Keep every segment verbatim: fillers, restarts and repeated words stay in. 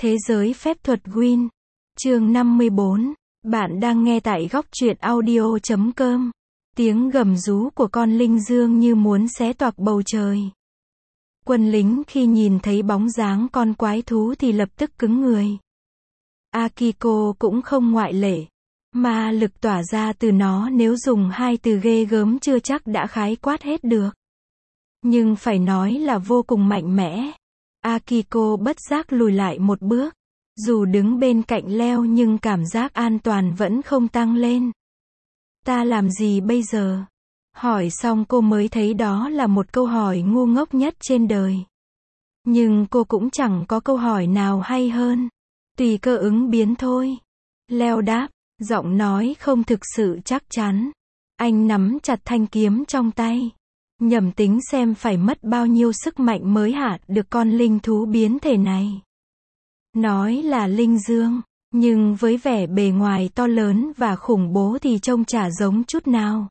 Thế giới phép thuật Gwyn. Chương năm mươi bốn. Bạn đang nghe tại góc truyện audio chấm com. Tiếng gầm rú của con linh dương như muốn xé toạc bầu trời. Quân lính khi nhìn thấy bóng dáng con quái thú thì lập tức cứng người. Akiko cũng không ngoại lệ. Ma lực tỏa ra từ nó nếu dùng hai từ ghê gớm chưa chắc đã khái quát hết được. Nhưng phải nói là vô cùng mạnh mẽ. Akiko bất giác lùi lại một bước. Dù đứng bên cạnh Leo nhưng cảm giác an toàn vẫn không tăng lên. Ta làm gì bây giờ? Hỏi xong cô mới thấy đó là một câu hỏi ngu ngốc nhất trên đời. Nhưng cô cũng chẳng có câu hỏi nào hay hơn. Tùy cơ ứng biến thôi. Leo đáp, giọng nói không thực sự chắc chắn. Anh nắm chặt thanh kiếm trong tay. Nhẩm tính xem phải mất bao nhiêu sức mạnh mới hạ được con linh thú biến thể này. Nói là linh dương, nhưng với vẻ bề ngoài to lớn và khủng bố thì trông chả giống chút nào.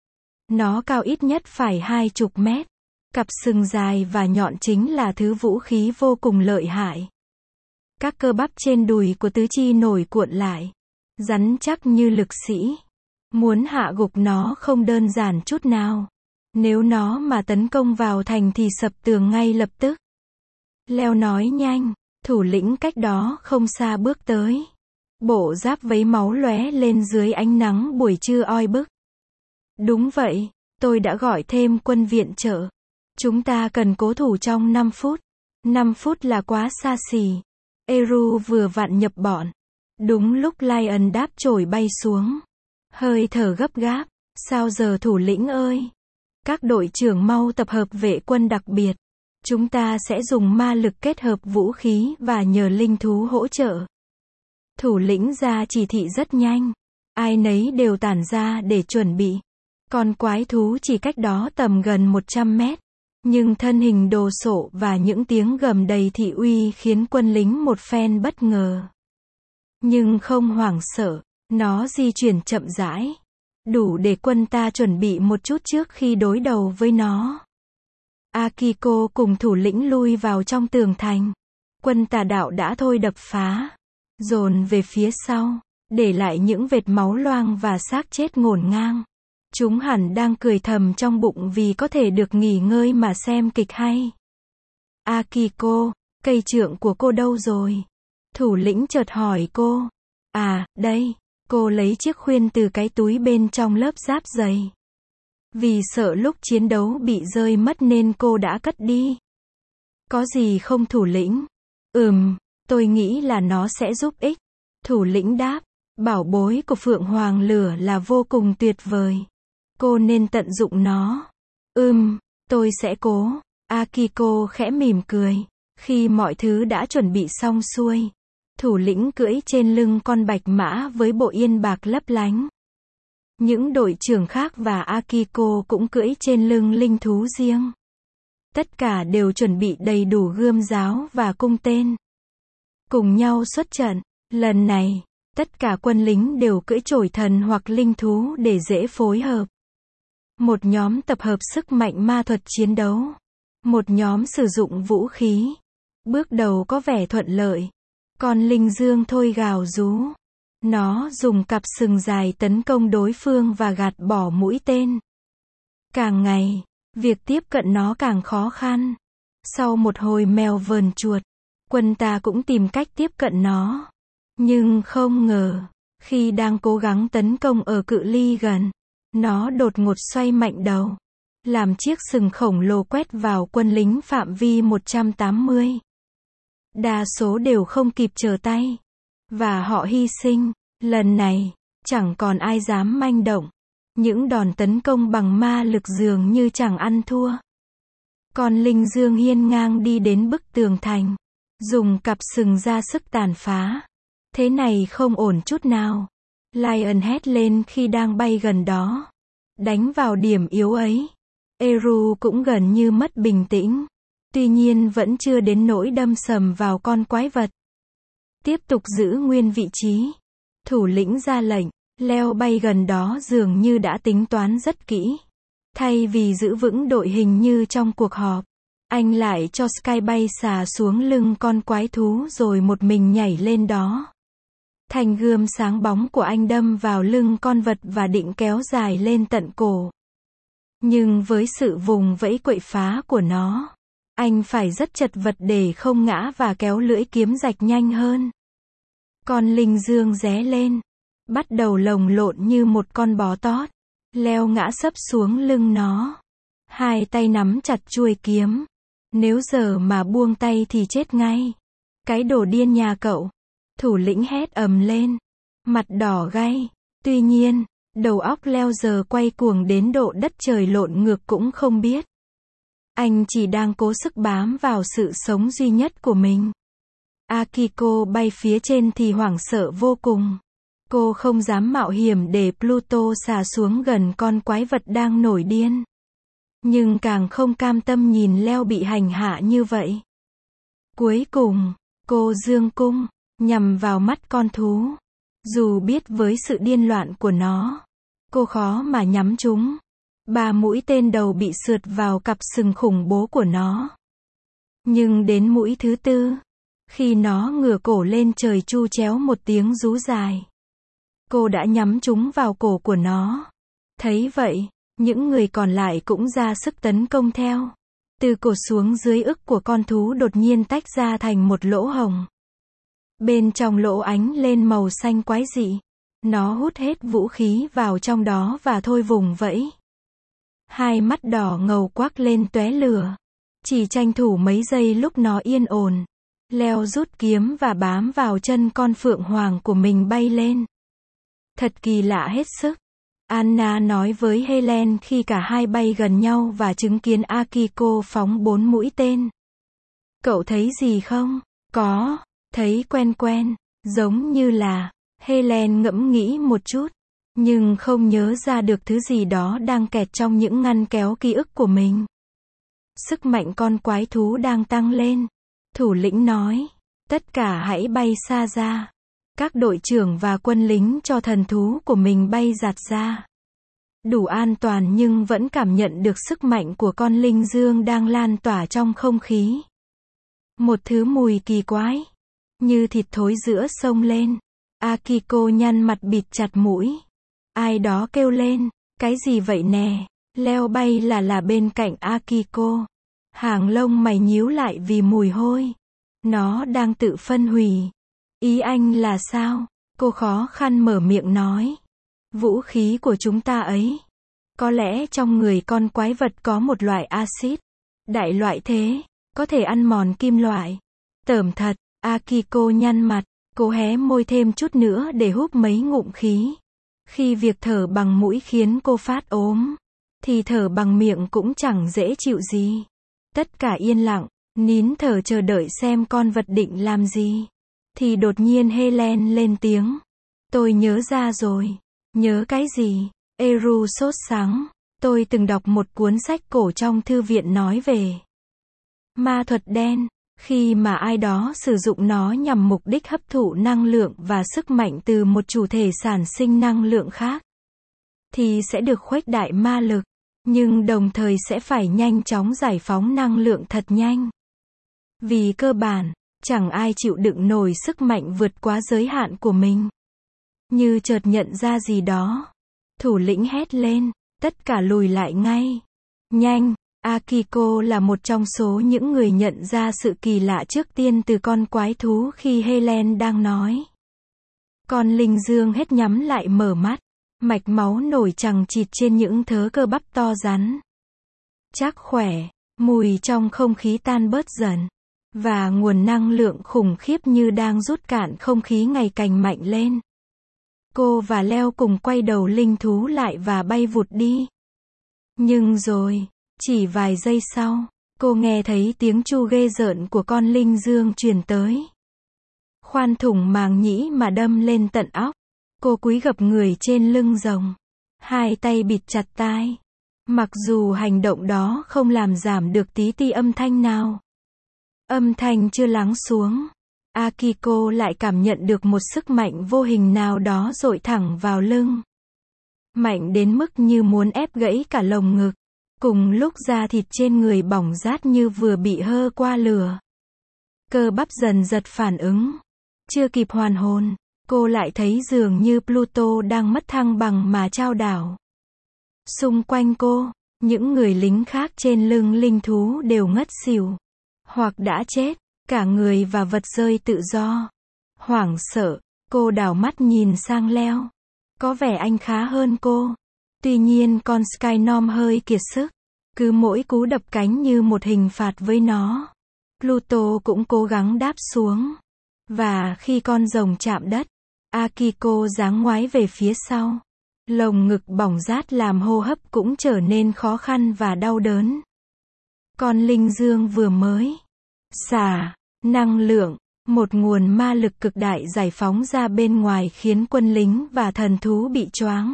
Nó cao ít nhất phải hai chục mét. Cặp sừng dài và nhọn chính là thứ vũ khí vô cùng lợi hại. Các cơ bắp trên đùi của tứ chi nổi cuộn lại. Rắn chắc như lực sĩ. Muốn hạ gục nó không đơn giản chút nào. Nếu nó mà tấn công vào thành thì sập tường ngay lập tức. Leo nói nhanh, thủ lĩnh cách đó không xa bước tới. Bộ giáp vấy máu lóe lên dưới ánh nắng buổi trưa oi bức. Đúng vậy, tôi đã gọi thêm quân viện trợ. Chúng ta cần cố thủ trong năm phút. năm phút là quá xa xỉ. Eru vừa vặn nhập bọn. Đúng lúc Lion đáp chổi bay xuống. Hơi thở gấp gáp. Sao giờ thủ lĩnh ơi? Các đội trưởng mau tập hợp vệ quân đặc biệt. Chúng ta sẽ dùng ma lực kết hợp vũ khí và nhờ linh thú hỗ trợ. Thủ lĩnh ra chỉ thị rất nhanh. Ai nấy đều tản ra để chuẩn bị. Con quái thú chỉ cách đó tầm gần một trăm mét. Nhưng thân hình đồ sộ và những tiếng gầm đầy thị uy khiến quân lính một phen bất ngờ. Nhưng không hoảng sợ, nó di chuyển chậm rãi. Đủ để quân ta chuẩn bị một chút trước khi đối đầu với nó. Akiko cùng thủ lĩnh lui vào trong tường thành. Quân tà đạo đã thôi đập phá. Dồn về phía sau. Để lại những vệt máu loang và xác chết ngổn ngang. Chúng hẳn đang cười thầm trong bụng vì có thể được nghỉ ngơi mà xem kịch hay. Akiko, cây trượng của cô đâu rồi? Thủ lĩnh chợt hỏi cô. À, đây. Cô lấy chiếc khuyên từ cái túi bên trong lớp giáp dày. Vì sợ lúc chiến đấu bị rơi mất nên cô đã cất đi. Có gì không thủ lĩnh? Ừm, tôi nghĩ là nó sẽ giúp ích. Thủ lĩnh đáp, bảo bối của Phượng Hoàng Lửa là vô cùng tuyệt vời. Cô nên tận dụng nó. Ừm, tôi sẽ cố. Akiko khẽ mỉm cười. Khi mọi thứ đã chuẩn bị xong xuôi. Thủ lĩnh cưỡi trên lưng con bạch mã với bộ yên bạc lấp lánh. Những đội trưởng khác và Akiko cũng cưỡi trên lưng linh thú riêng. Tất cả đều chuẩn bị đầy đủ gươm giáo và cung tên. Cùng nhau xuất trận. Lần này, tất cả quân lính đều cưỡi chổi thần hoặc linh thú để dễ phối hợp. Một nhóm tập hợp sức mạnh ma thuật chiến đấu. Một nhóm sử dụng vũ khí. Bước đầu có vẻ thuận lợi. Con linh dương thôi gào rú. Nó dùng cặp sừng dài tấn công đối phương và gạt bỏ mũi tên. Càng ngày, việc tiếp cận nó càng khó khăn. Sau một hồi mèo vờn chuột, quân ta cũng tìm cách tiếp cận nó. Nhưng không ngờ, khi đang cố gắng tấn công ở cự ly gần, nó đột ngột xoay mạnh đầu. Làm chiếc sừng khổng lồ quét vào quân lính phạm vi một trăm tám mươi. Đa số đều không kịp trở tay. Và họ hy sinh. Lần này, chẳng còn ai dám manh động. Những đòn tấn công bằng ma lực dường như chẳng ăn thua. Con linh dương hiên ngang đi đến bức tường thành. Dùng cặp sừng ra sức tàn phá. Thế này không ổn chút nào. Lion hét lên khi đang bay gần đó. Đánh vào điểm yếu ấy. Eru cũng gần như mất bình tĩnh. Tuy nhiên vẫn chưa đến nỗi đâm sầm vào con quái vật. Tiếp tục giữ nguyên vị trí. Thủ lĩnh ra lệnh. Leo bay gần đó dường như đã tính toán rất kỹ. Thay vì giữ vững đội hình như trong cuộc họp, Anh lại cho Sky bay xà xuống lưng con quái thú rồi một mình nhảy lên đó. Thanh gươm sáng bóng của anh đâm vào lưng con vật và định kéo dài lên tận cổ. Nhưng với sự vùng vẫy quậy phá của nó, anh phải rất chật vật để không ngã và kéo lưỡi kiếm rạch nhanh hơn. Con linh dương ré lên, bắt đầu lồng lộn như một con bò tót. Leo ngã sấp xuống lưng nó. Hai tay nắm chặt chuôi kiếm. Nếu giờ mà buông tay thì chết ngay. Cái đồ điên nhà cậu. Thủ lĩnh hét ầm lên. Mặt đỏ gay. Tuy nhiên, đầu óc Leo giờ quay cuồng đến độ đất trời lộn ngược cũng không biết. Anh chỉ đang cố sức bám vào sự sống duy nhất của mình. Akiko bay phía trên thì hoảng sợ vô cùng. Cô không dám mạo hiểm để Pluto xà xuống gần con quái vật đang nổi điên. Nhưng càng không cam tâm nhìn Leo bị hành hạ như vậy. Cuối cùng, cô giương cung, nhằm vào mắt con thú. Dù biết với sự điên loạn của nó, cô khó mà nhắm trúng. Ba mũi tên đầu bị sượt vào cặp sừng khủng bố của nó. Nhưng đến mũi thứ tư, khi nó ngửa cổ lên trời chu chéo một tiếng rú dài, cô đã nhắm trúng vào cổ của nó. Thấy vậy, những người còn lại cũng ra sức tấn công theo. Từ cổ xuống dưới ức của con thú đột nhiên tách ra thành một lỗ hồng. Bên trong lỗ ánh lên màu xanh quái dị. Nó hút hết vũ khí vào trong đó và thôi vùng vẫy. Hai mắt đỏ ngầu quắc lên tóe lửa. Chỉ tranh thủ mấy giây lúc nó yên ổn, Leo rút kiếm và bám vào chân con phượng hoàng của mình bay lên. Thật kỳ lạ hết sức. Anna nói với Helen khi cả hai bay gần nhau và chứng kiến Akiko phóng bốn mũi tên. Cậu thấy gì không? Có, thấy quen quen, giống như là... Helen ngẫm nghĩ một chút, nhưng không nhớ ra được thứ gì đó đang kẹt trong những ngăn kéo ký ức của mình. Sức mạnh con quái thú đang tăng lên. Thủ lĩnh nói, tất cả hãy bay xa ra. Các đội trưởng và quân lính cho thần thú của mình bay giạt ra. Đủ an toàn nhưng vẫn cảm nhận được sức mạnh của con linh dương đang lan tỏa trong không khí. Một thứ mùi kỳ quái, như thịt thối giữa sông lên. Akiko nhăn mặt bịt chặt mũi. Ai đó kêu lên, cái gì vậy nè? Leo bay là là bên cạnh Akiko. Hàng lông mày nhíu lại vì mùi hôi. Nó đang tự phân hủy. Ý anh là sao? Cô khó khăn mở miệng nói. Vũ khí của chúng ta ấy. Có lẽ trong người con quái vật có một loại axit. Đại loại thế, có thể ăn mòn kim loại. Tởm thật, Akiko nhăn mặt. Cô hé môi thêm chút nữa để húp mấy ngụm khí. Khi việc thở bằng mũi khiến cô phát ốm, thì thở bằng miệng cũng chẳng dễ chịu gì. Tất cả yên lặng, nín thở chờ đợi xem con vật định làm gì. Thì đột nhiên Helen lên tiếng. Tôi nhớ ra rồi. Nhớ cái gì? Eru sốt sắng. Tôi từng đọc một cuốn sách cổ trong thư viện nói về ma thuật đen. Khi mà ai đó sử dụng nó nhằm mục đích hấp thụ năng lượng và sức mạnh từ một chủ thể sản sinh năng lượng khác, thì sẽ được khuếch đại ma lực, nhưng đồng thời sẽ phải nhanh chóng giải phóng năng lượng thật nhanh. Vì cơ bản, chẳng ai chịu đựng nổi sức mạnh vượt quá giới hạn của mình. Như chợt nhận ra gì đó, thủ lĩnh hét lên, tất cả lùi lại ngay. Nhanh! Akiko là một trong số những người nhận ra sự kỳ lạ trước tiên từ con quái thú khi Helen đang nói. Con linh dương hết nhắm lại mở mắt, mạch máu nổi chằng chịt trên những thớ cơ bắp to rắn. Chắc khỏe, mùi trong không khí tan bớt dần, và nguồn năng lượng khủng khiếp như đang rút cạn không khí ngày càng mạnh lên. Cô và Leo cùng quay đầu linh thú lại và bay vụt đi. Nhưng rồi... Chỉ vài giây sau, cô nghe thấy tiếng chu ghê rợn của con linh dương truyền tới. Khoan thủng màng nhĩ mà đâm lên tận óc. Cô cúi gập người trên lưng rồng. Hai tay bịt chặt tai. Mặc dù hành động đó không làm giảm được tí ti âm thanh nào. Âm thanh chưa lắng xuống. Akiko lại cảm nhận được một sức mạnh vô hình nào đó dội thẳng vào lưng. Mạnh đến mức như muốn ép gãy cả lồng ngực. Cùng lúc da thịt trên người bỏng rát như vừa bị hơ qua lửa. Cơ bắp dần giật phản ứng. Chưa kịp hoàn hồn, cô lại thấy dường như Pluto đang mất thăng bằng mà chao đảo. Xung quanh cô, những người lính khác trên lưng linh thú đều ngất xỉu, hoặc đã chết, cả người và vật rơi tự do. Hoảng sợ, cô đảo mắt nhìn sang Leo. Có vẻ anh khá hơn cô. Tuy nhiên con Skynorm hơi kiệt sức. Cứ mỗi cú đập cánh như một hình phạt với nó. Pluto cũng cố gắng đáp xuống. Và khi con rồng chạm đất, Akiko giáng ngoái về phía sau. Lồng ngực bỏng rát làm hô hấp cũng trở nên khó khăn và đau đớn. Con linh dương vừa mới xả năng lượng, một nguồn ma lực cực đại giải phóng ra bên ngoài khiến quân lính và thần thú bị choáng.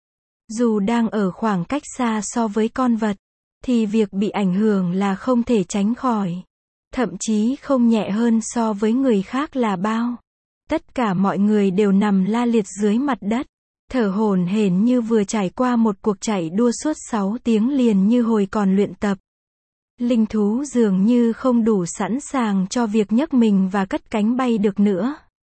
Dù đang ở khoảng cách xa so với con vật, thì việc bị ảnh hưởng là không thể tránh khỏi. Thậm chí không nhẹ hơn so với người khác là bao. Tất cả mọi người đều nằm la liệt dưới mặt đất, thở hổn hển như vừa trải qua một cuộc chạy đua suốt sáu tiếng liền như hồi còn luyện tập. Linh thú dường như không đủ sẵn sàng cho việc nhấc mình và cất cánh bay được nữa.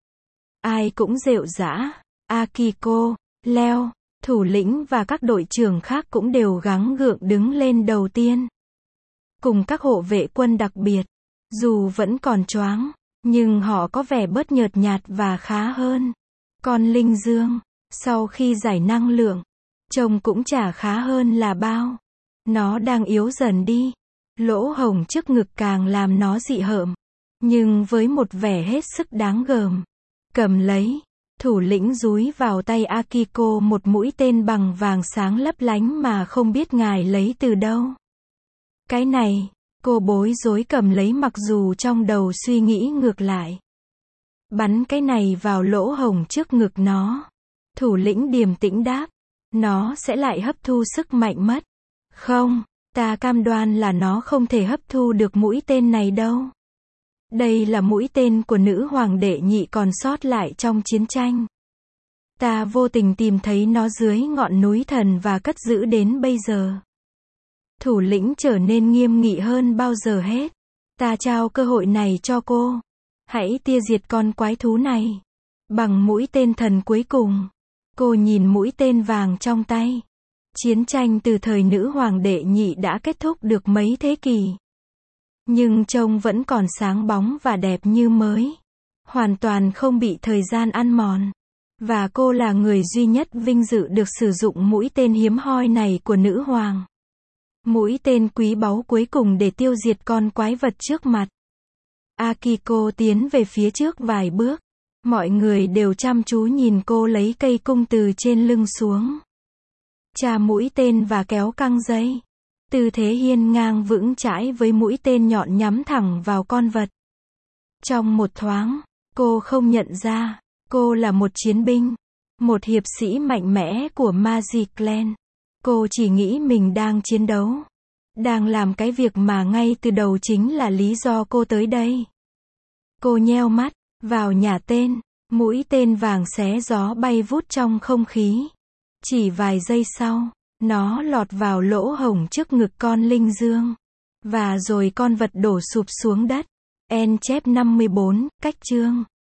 Ai cũng rệu rã. Akiko, Leo, thủ lĩnh và các đội trưởng khác cũng đều gắng gượng đứng lên đầu tiên. Cùng các hộ vệ quân đặc biệt. Dù vẫn còn choáng, nhưng họ có vẻ bớt nhợt nhạt và khá hơn. Con linh dương, sau khi giải năng lượng, trông cũng chả khá hơn là bao. Nó đang yếu dần đi. Lỗ hổng trước ngực càng làm nó dị hợm. Nhưng với một vẻ hết sức đáng gờm. Cầm lấy, thủ lĩnh dúi vào tay Akiko một mũi tên bằng vàng sáng lấp lánh mà không biết ngài lấy từ đâu. Cái này, cô bối rối cầm lấy mặc dù trong đầu suy nghĩ ngược lại. Bắn cái này vào lỗ hổng trước ngực nó. Thủ lĩnh điềm tĩnh đáp. Nó sẽ lại hấp thu sức mạnh mất. Không, ta cam đoan là nó không thể hấp thu được mũi tên này đâu. Đây là mũi tên của nữ hoàng đệ nhị còn sót lại trong chiến tranh. Ta vô tình tìm thấy nó dưới ngọn núi thần và cất giữ đến bây giờ. Thủ lĩnh trở nên nghiêm nghị hơn bao giờ hết. Ta trao cơ hội này cho cô. Hãy tiêu diệt con quái thú này. Bằng mũi tên thần cuối cùng. Cô nhìn mũi tên vàng trong tay. Chiến tranh từ thời nữ hoàng đệ nhị đã kết thúc được mấy thế kỷ. Nhưng trông vẫn còn sáng bóng và đẹp như mới. Hoàn toàn không bị thời gian ăn mòn. Và cô là người duy nhất vinh dự được sử dụng mũi tên hiếm hoi này của nữ hoàng. Mũi tên quý báu cuối cùng để tiêu diệt con quái vật trước mặt. Akiko tiến về phía trước vài bước. Mọi người đều chăm chú nhìn cô lấy cây cung từ trên lưng xuống. Chà mũi tên và kéo căng dây. Tư thế hiên ngang vững chãi với mũi tên nhọn nhắm thẳng vào con vật. Trong một thoáng, cô không nhận ra, cô là một chiến binh. Một hiệp sĩ mạnh mẽ của Magic Clan. Cô chỉ nghĩ mình đang chiến đấu. Đang làm cái việc mà ngay từ đầu chính là lý do cô tới đây. Cô nheo mắt, vào nhả tên, mũi tên vàng xé gió bay vút trong không khí. Chỉ vài giây sau, nó lọt vào lỗ hổng trước ngực con linh dương. Và rồi con vật đổ sụp xuống đất. En chép năm mươi bốn, cách chương.